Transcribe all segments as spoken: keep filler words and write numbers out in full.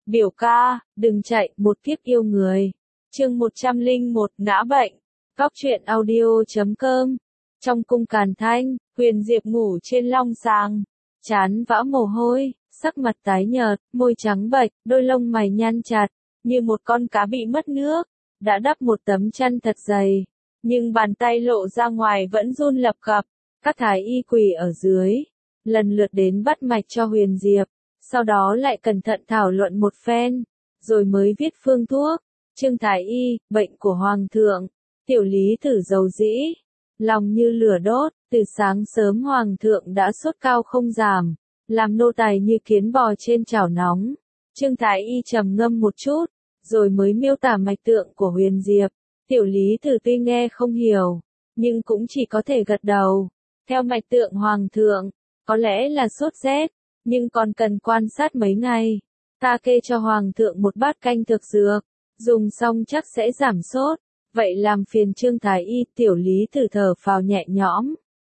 Biểu ca, đừng chạy, một kiếp yêu người. Chương một trăm lẻ một, ngã bệnh. Góc truyện audio chấm com. Trong cung Càn Thanh, Huyền Diệp ngủ trên long sàng, trán vã mồ hôi, sắc mặt tái nhợt, môi trắng bệch, đôi lông mày nhăn chặt, như một con cá bị mất nước, đã đắp một tấm chăn thật dày, nhưng bàn tay lộ ra ngoài vẫn run lập cập. Các thái y quỳ ở dưới, lần lượt đến bắt mạch cho Huyền Diệp, sau đó lại cẩn thận thảo luận một phen, rồi mới viết phương thuốc. Trương thái y, bệnh của hoàng thượng. Tiểu Lý Tử dầu dĩ, lòng như lửa đốt, từ sáng sớm hoàng thượng đã sốt cao không giảm, làm nô tài như kiến bò trên chảo nóng. Trương thái y trầm ngâm một chút, rồi mới miêu tả mạch tượng của Huyền Diệp. Tiểu Lý Tử tuy nghe không hiểu, nhưng cũng chỉ có thể gật đầu. Theo mạch tượng hoàng thượng, có lẽ là sốt rét, nhưng còn cần quan sát mấy ngày. Ta kê cho hoàng thượng một bát canh thực dược, dùng xong chắc sẽ giảm sốt. Vậy làm phiền Trương thái y. Tiểu Lý Tử thở phào nhẹ nhõm.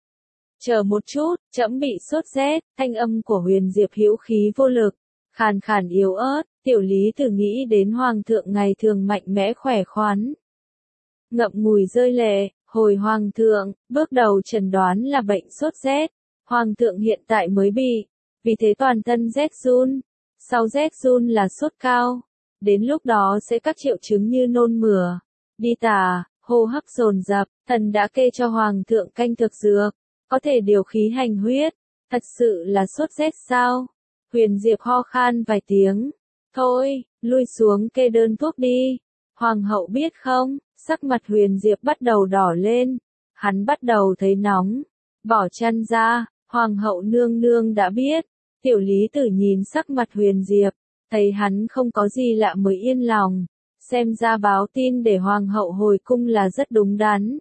Chờ một chút, trẫm bị sốt rét. Thanh âm của Huyền Diệp hữu khí vô lực, khàn khàn yếu ớt. Tiểu Lý Tử nghĩ đến hoàng thượng ngày thường mạnh mẽ khỏe khoắn, ngậm ngùi rơi lệ. Hồi hoàng thượng, bước đầu chẩn đoán là bệnh sốt rét. Hoàng thượng hiện tại mới bị, vì thế toàn thân rét run. Sau rét run là sốt cao, đến lúc đó sẽ các triệu chứng như nôn mửa, đi tả, hô hấp dồn dập. Thần đã kê cho hoàng thượng canh thực dược, có thể điều khí hành huyết. Thật sự là sốt rét sao? Huyền Diệp ho khan vài tiếng. Thôi, lui xuống kê đơn thuốc đi. Hoàng hậu biết không? Sắc mặt Huyền Diệp bắt đầu đỏ lên. Hắn bắt đầu thấy nóng. Bỏ chăn ra, Hoàng hậu nương nương đã biết. Tiểu Lý Tử nhìn sắc mặt Huyền Diệp, thấy hắn không có gì lạ mới yên lòng. Xem ra báo tin để Hoàng hậu hồi cung là rất đúng đắn.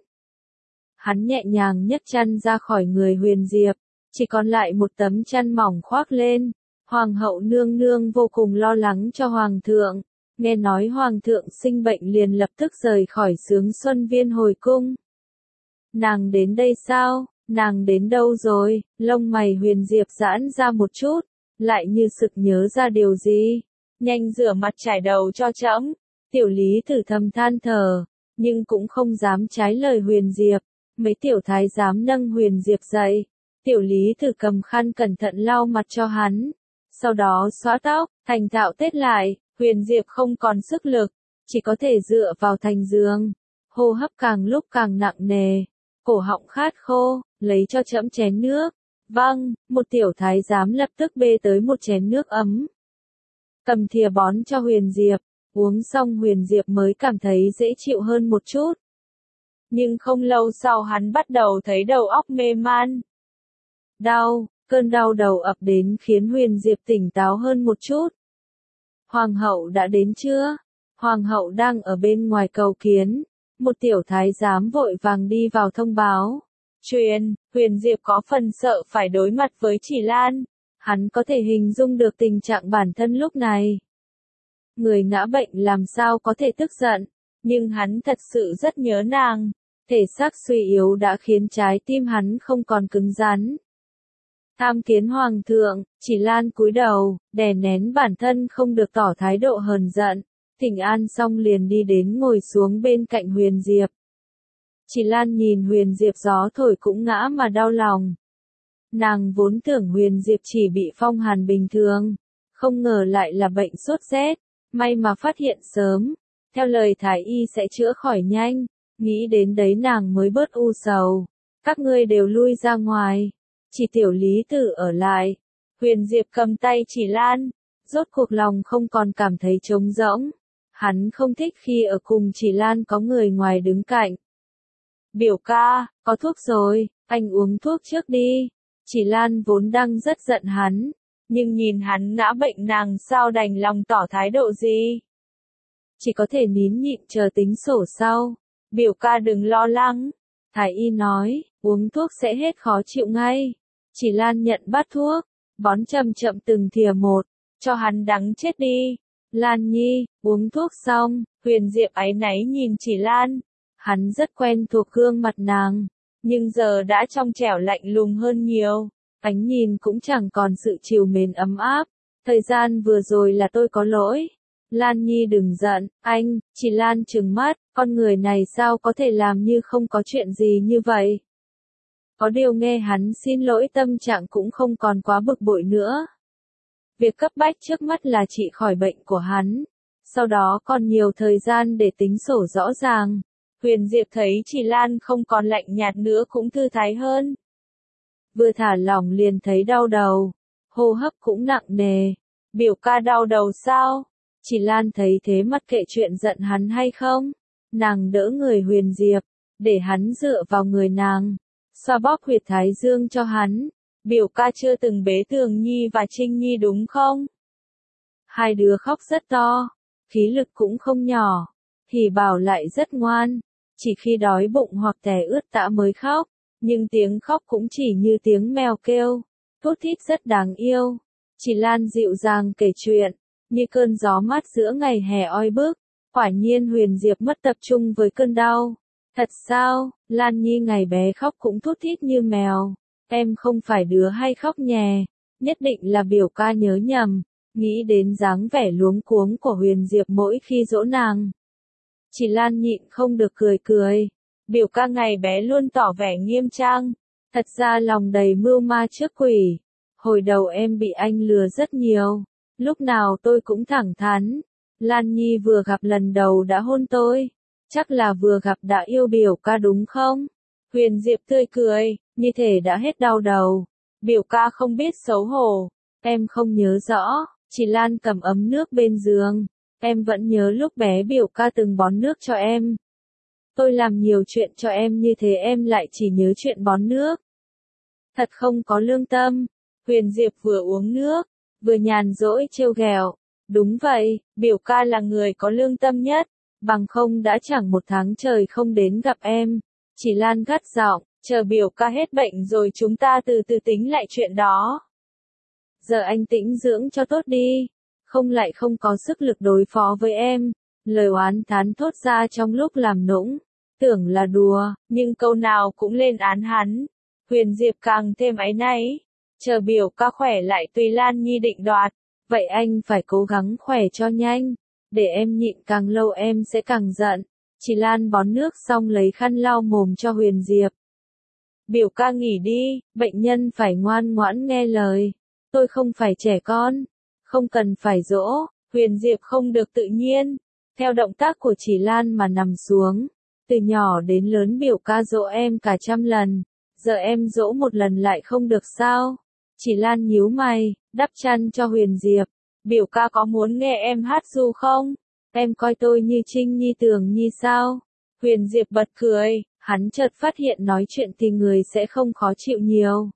Hắn nhẹ nhàng nhấc chăn ra khỏi người Huyền Diệp, chỉ còn lại một tấm chăn mỏng khoác lên. Hoàng hậu nương nương vô cùng lo lắng cho Hoàng thượng. Nghe nói Hoàng thượng sinh bệnh liền lập tức rời khỏi Sướng Xuân Viên hồi cung. Nàng đến đây sao? Nàng đến đâu rồi? Lông mày Huyền Diệp giãn ra một chút, lại như sực nhớ ra điều gì. Nhanh rửa mặt trải đầu cho trẫm. Tiểu Lý Tử thầm than thở, nhưng cũng không dám trái lời Huyền Diệp. Mấy tiểu thái giám nâng Huyền Diệp dậy. Tiểu Lý Tử cầm khăn cẩn thận lau mặt cho hắn, sau đó xóa tóc, thành thạo tết lại. Huyền Diệp không còn sức lực, chỉ có thể dựa vào thành giường. Hô hấp càng lúc càng nặng nề, cổ họng khát khô. Lấy cho trẫm chén nước. Vâng, một tiểu thái giám lập tức bê tới một chén nước ấm, cầm thìa bón cho Huyền Diệp. Uống xong Huyền Diệp mới cảm thấy dễ chịu hơn một chút. Nhưng không lâu sau hắn bắt đầu thấy đầu óc mê man. Đau, cơn đau đầu ập đến khiến Huyền Diệp tỉnh táo hơn một chút. Hoàng hậu đã đến chưa? Hoàng hậu đang ở bên ngoài cầu kiến. Một tiểu thái giám vội vàng đi vào thông báo. Truyền, Huyền Diệp có phần sợ phải đối mặt với Chỉ Lan. Hắn có thể hình dung được tình trạng bản thân lúc này. Người ngã bệnh làm sao có thể tức giận, nhưng hắn thật sự rất nhớ nàng. Thể xác suy yếu đã khiến trái tim hắn không còn cứng rắn. Tham kiến hoàng thượng. Chỉ Lan cúi đầu, đè nén bản thân không được tỏ thái độ hờn giận. Thỉnh an xong liền đi đến ngồi xuống bên cạnh Huyền Diệp. Chỉ Lan nhìn Huyền Diệp gió thổi cũng ngã mà đau lòng. Nàng vốn tưởng Huyền Diệp chỉ bị phong hàn bình thường, không ngờ lại là bệnh sốt rét. May mà phát hiện sớm, theo lời thái y sẽ chữa khỏi nhanh. Nghĩ đến đấy nàng mới bớt u sầu. Các ngươi đều lui ra ngoài, chỉ tiểu Lý Tử ở lại. Huyền Diệp cầm tay Chỉ Lan, rốt cuộc lòng không còn cảm thấy trống rỗng. Hắn không thích khi ở cùng Chỉ Lan có người ngoài đứng cạnh. Biểu ca, có thuốc rồi, anh uống thuốc trước đi. Chỉ Lan vốn đang rất giận hắn, nhưng nhìn hắn ngã bệnh nàng sao đành lòng tỏ thái độ gì. Chỉ có thể nín nhịn chờ tính sổ sau. Biểu ca đừng lo lắng. Thái y nói, uống thuốc sẽ hết khó chịu ngay. Chỉ Lan nhận bát thuốc, bón chậm chậm từng thìa một, cho hắn đắng chết đi. Lan nhi, uống thuốc xong, Huyền Diệp áy náy nhìn Chỉ Lan. Hắn rất quen thuộc gương mặt nàng, nhưng giờ đã trong trẻo lạnh lùng hơn nhiều. Ánh nhìn cũng chẳng còn sự trìu mến ấm áp. Thời gian vừa rồi là tôi có lỗi. Lan Nhi đừng giận, anh, chị Lan trừng mắt, con người này sao có thể làm như không có chuyện gì như vậy. Có điều nghe hắn xin lỗi tâm trạng cũng không còn quá bực bội nữa. Việc cấp bách trước mắt là trị khỏi bệnh của hắn. Sau đó còn nhiều thời gian để tính sổ rõ ràng. Huyền Diệp thấy chị Lan không còn lạnh nhạt nữa cũng thư thái hơn. Vừa thả lỏng liền thấy đau đầu. Hô hấp cũng nặng nề. Biểu ca đau đầu sao? Chị Lan thấy thế mặc kệ chuyện giận hắn hay không. Nàng đỡ người Huyền Diệp. Để hắn dựa vào người nàng. Xoa bóp huyệt thái dương cho hắn. Biểu ca chưa từng bế Tường Nhi và Trinh Nhi đúng không? Hai đứa khóc rất to. Khí lực cũng không nhỏ. Thì bảo lại rất ngoan. Chỉ khi đói bụng hoặc tè ướt tã mới khóc. Nhưng tiếng khóc cũng chỉ như tiếng mèo kêu. Thút thít rất đáng yêu. Chị Lan dịu dàng kể chuyện. Như cơn gió mát giữa ngày hè oi bức. Quả nhiên Huyền Diệp mất tập trung với cơn đau. Thật sao, Lan Nhi ngày bé khóc cũng thút thít như mèo. Em không phải đứa hay khóc nhè. Nhất định là biểu ca nhớ nhầm. Nghĩ đến dáng vẻ luống cuống của Huyền Diệp mỗi khi dỗ nàng. Chị Lan nhịn không được cười cười. Biểu ca ngày bé luôn tỏ vẻ nghiêm trang. Thật ra lòng đầy mưu ma trước quỷ. Hồi đầu em bị anh lừa rất nhiều. Lúc nào tôi cũng thẳng thắn. Lan Nhi vừa gặp lần đầu đã hôn tôi. Chắc là vừa gặp đã yêu biểu ca đúng không? Huyền Diệp tươi cười, như thể đã hết đau đầu. Biểu ca không biết xấu hổ. Em không nhớ rõ. Chị Lan cầm ấm nước bên giường. Em vẫn nhớ lúc bé biểu ca từng bón nước cho em. Tôi làm nhiều chuyện cho em như thế em lại chỉ nhớ chuyện bón nước. Thật không có lương tâm. Huyền Diệp vừa uống nước, vừa nhàn rỗi trêu ghẹo. Đúng vậy, biểu ca là người có lương tâm nhất. Bằng không đã chẳng một tháng trời không đến gặp em. Chị Lan gắt giọng, chờ biểu ca hết bệnh rồi chúng ta từ từ tính lại chuyện đó. Giờ anh tĩnh dưỡng cho tốt đi. Không lại không có sức lực đối phó với em. Lời oán thán thốt ra trong lúc làm nũng. Tưởng là đùa, nhưng câu nào cũng lên án hắn. Huyền Diệp càng thêm áy náy. Chờ biểu ca khỏe lại tùy Lan Nhi định đoạt. Vậy anh phải cố gắng khỏe cho nhanh. Để em nhịn càng lâu em sẽ càng giận. Chị Lan bón nước xong lấy khăn lau mồm cho Huyền Diệp. Biểu ca nghỉ đi, bệnh nhân phải ngoan ngoãn nghe lời. Tôi không phải trẻ con. Không cần phải dỗ. Huyền Diệp không được tự nhiên. Theo động tác của chị Lan mà nằm xuống. Từ nhỏ đến lớn biểu ca dỗ em cả trăm lần. Giờ em dỗ một lần lại không được sao? Chị Lan nhíu mày, đắp chăn cho Huyền Diệp. Biểu ca có muốn nghe em hát ru không? Em coi tôi như Trinh Nhi Tường Nhi sao? Huyền Diệp bật cười, hắn chợt phát hiện nói chuyện thì người sẽ không khó chịu nhiều.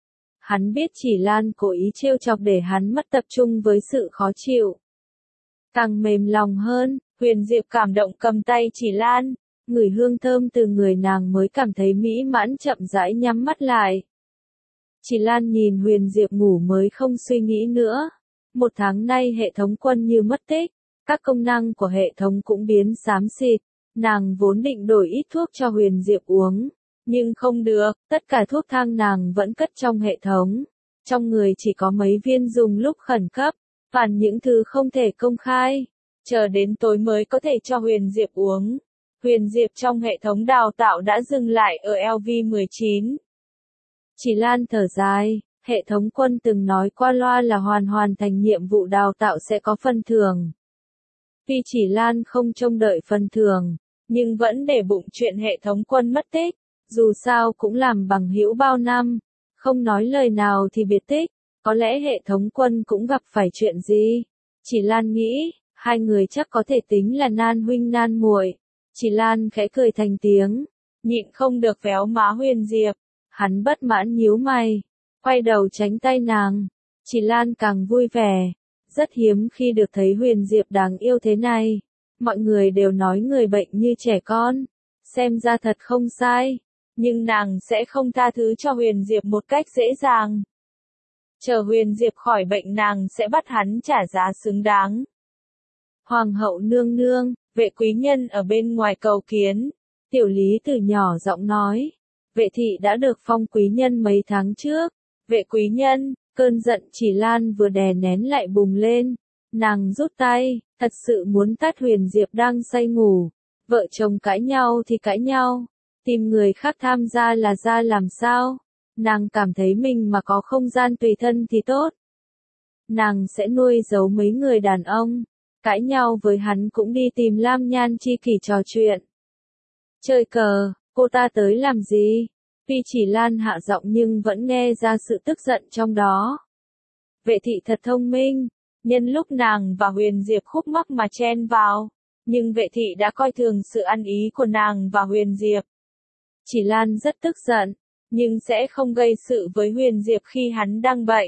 Hắn biết chỉ Lan cố ý trêu chọc để hắn mất tập trung với sự khó chịu. Càng mềm lòng hơn, Huyền Diệp cảm động cầm tay chỉ Lan, ngửi hương thơm từ người nàng mới cảm thấy mỹ mãn chậm rãi nhắm mắt lại. Chỉ Lan nhìn Huyền Diệp ngủ mới không suy nghĩ nữa. Một tháng nay hệ thống quân như mất tích, các công năng của hệ thống cũng biến xám xịt. Nàng vốn định đổi ít thuốc cho Huyền Diệp uống, nhưng không được, tất cả thuốc thang nàng vẫn cất trong hệ thống. Trong người chỉ có mấy viên dùng lúc khẩn cấp, phản những thứ không thể công khai. Chờ đến tối mới có thể cho Huyền Diệp uống. Huyền Diệp trong hệ thống đào tạo đã dừng lại ở L V mười chín. Chỉ Lan thở dài, hệ thống quân từng nói qua loa là hoàn hoàn thành nhiệm vụ đào tạo sẽ có phần thưởng. Tuy Chỉ Lan không trông đợi phần thưởng, nhưng vẫn để bụng chuyện hệ thống quân mất tích, dù sao cũng làm bằng hữu bao năm, không nói lời nào thì biệt tích, có lẽ hệ thống quân cũng gặp phải chuyện gì. Chỉ Lan nghĩ, hai người chắc có thể tính là nan huynh nan muội. Chỉ Lan khẽ cười thành tiếng, nhịn không được véo má Huyền Diệp, hắn bất mãn nhíu mày, quay đầu tránh tay nàng. Chỉ Lan càng vui vẻ, rất hiếm khi được thấy Huyền Diệp đáng yêu thế này. Mọi người đều nói người bệnh như trẻ con, xem ra thật không sai, nhưng nàng sẽ không tha thứ cho Huyền Diệp một cách dễ dàng. Chờ Huyền Diệp khỏi bệnh nàng sẽ bắt hắn trả giá xứng đáng. Hoàng hậu nương nương, vệ quý nhân ở bên ngoài cầu kiến. Tiểu Lý từ nhỏ giọng nói, vệ thị đã được phong quý nhân mấy tháng trước. Vệ quý nhân, Cơn giận Chỉ Lan vừa đè nén lại bùng lên. Nàng rút tay, thật sự muốn tát Huyền Diệp đang say ngủ. Vợ chồng cãi nhau thì cãi nhau, tìm người khác tham gia là ra làm sao? Nàng cảm thấy mình mà có không gian tùy thân thì tốt. Nàng sẽ nuôi giấu mấy người đàn ông, cãi nhau với hắn cũng đi tìm Lam Nhan chi kỷ trò chuyện. Chơi cờ, cô ta tới làm gì? Tuy Chỉ Lan hạ giọng nhưng vẫn nghe ra sự tức giận trong đó. Vệ thị thật thông minh, nhân lúc nàng và Huyền Diệp khúc mắc mà chen vào, nhưng vệ thị đã coi thường sự ăn ý của nàng và Huyền Diệp. Chỉ Lan rất tức giận, nhưng sẽ không gây sự với Huyền Diệp khi hắn đang bệnh.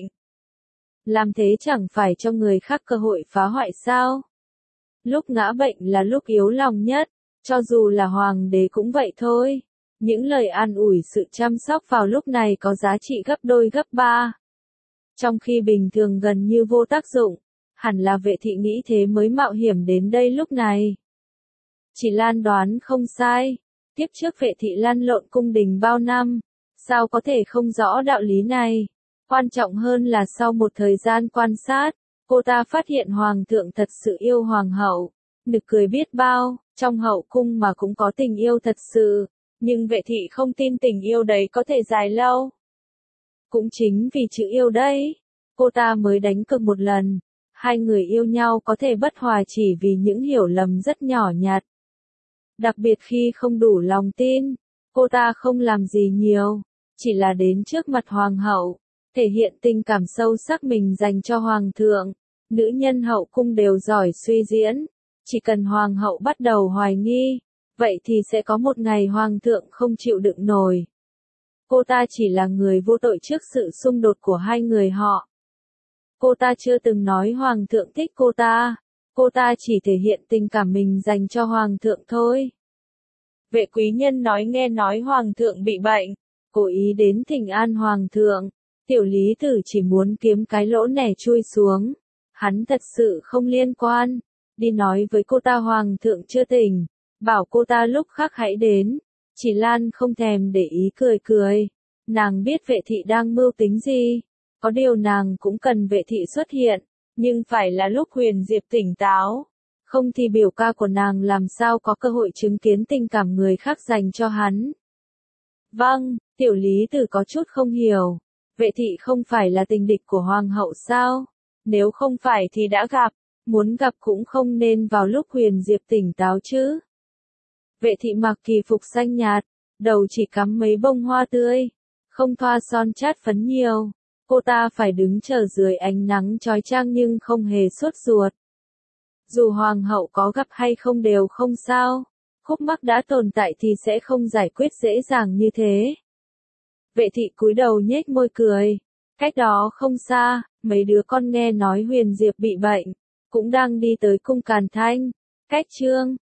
Làm thế chẳng phải cho người khác cơ hội phá hoại sao? Lúc ngã bệnh là lúc yếu lòng nhất, cho dù là hoàng đế cũng vậy thôi. Những lời an ủi sự chăm sóc vào lúc này có giá trị gấp đôi gấp ba. Trong khi bình thường gần như vô tác dụng, hẳn là vệ thị nghĩ thế mới mạo hiểm đến đây lúc này. Chỉ Lan đoán không sai, tiếp trước vệ thị lăn lộn cung đình bao năm, sao có thể không rõ đạo lý này. Quan trọng hơn là sau một thời gian quan sát, cô ta phát hiện hoàng thượng thật sự yêu hoàng hậu. Nực cười biết bao, trong hậu cung mà cũng có tình yêu thật sự, nhưng vệ thị không tin tình yêu đấy có thể dài lâu. Cũng chính vì chữ yêu đấy, cô ta mới đánh cược một lần. Hai người yêu nhau có thể bất hòa chỉ vì những hiểu lầm rất nhỏ nhặt. Đặc biệt khi không đủ lòng tin, cô ta không làm gì nhiều, chỉ là đến trước mặt hoàng hậu, thể hiện tình cảm sâu sắc mình dành cho hoàng thượng. Nữ nhân hậu cung đều giỏi suy diễn, chỉ cần hoàng hậu bắt đầu hoài nghi, vậy thì sẽ có một ngày hoàng thượng không chịu đựng nổi. Cô ta chỉ là người vô tội trước sự xung đột của hai người họ. Cô ta chưa từng nói hoàng thượng thích cô ta, cô ta chỉ thể hiện tình cảm mình dành cho hoàng thượng thôi. Vệ quý nhân nói nghe nói hoàng thượng bị bệnh, cố ý đến thỉnh an hoàng thượng. Tiểu Lý Tử chỉ muốn kiếm cái lỗ nẻ chui xuống. Hắn thật sự không liên quan. Đi nói với cô ta hoàng thượng chưa tỉnh, bảo cô ta lúc khác hãy đến. Chỉ Lan không thèm để ý cười cười. Nàng biết vệ thị đang mưu tính gì. Có điều nàng cũng cần vệ thị xuất hiện, nhưng phải là lúc Huyền Diệp tỉnh táo. Không thì biểu ca của nàng làm sao có cơ hội chứng kiến tình cảm người khác dành cho hắn. Vâng, Tiểu Lý Tử có chút không hiểu. Vệ thị không phải là tình địch của hoàng hậu sao? Nếu không phải thì đã gặp, muốn gặp cũng không nên vào lúc Huyền Diệp tỉnh táo chứ. Vệ thị mặc kỳ phục xanh nhạt, đầu chỉ cắm mấy bông hoa tươi, không thoa son chát phấn nhiều. Cô ta phải đứng chờ dưới ánh nắng chói chang nhưng không hề sốt ruột. Dù hoàng hậu có gặp hay không đều không sao, khúc mắc đã tồn tại thì sẽ không giải quyết dễ dàng như thế. Vệ thị cúi đầu nhếch môi cười. Cách đó không xa, mấy đứa con nghe nói Huyền Diệp bị bệnh, cũng đang đi tới cung Càn Thanh. Cách chương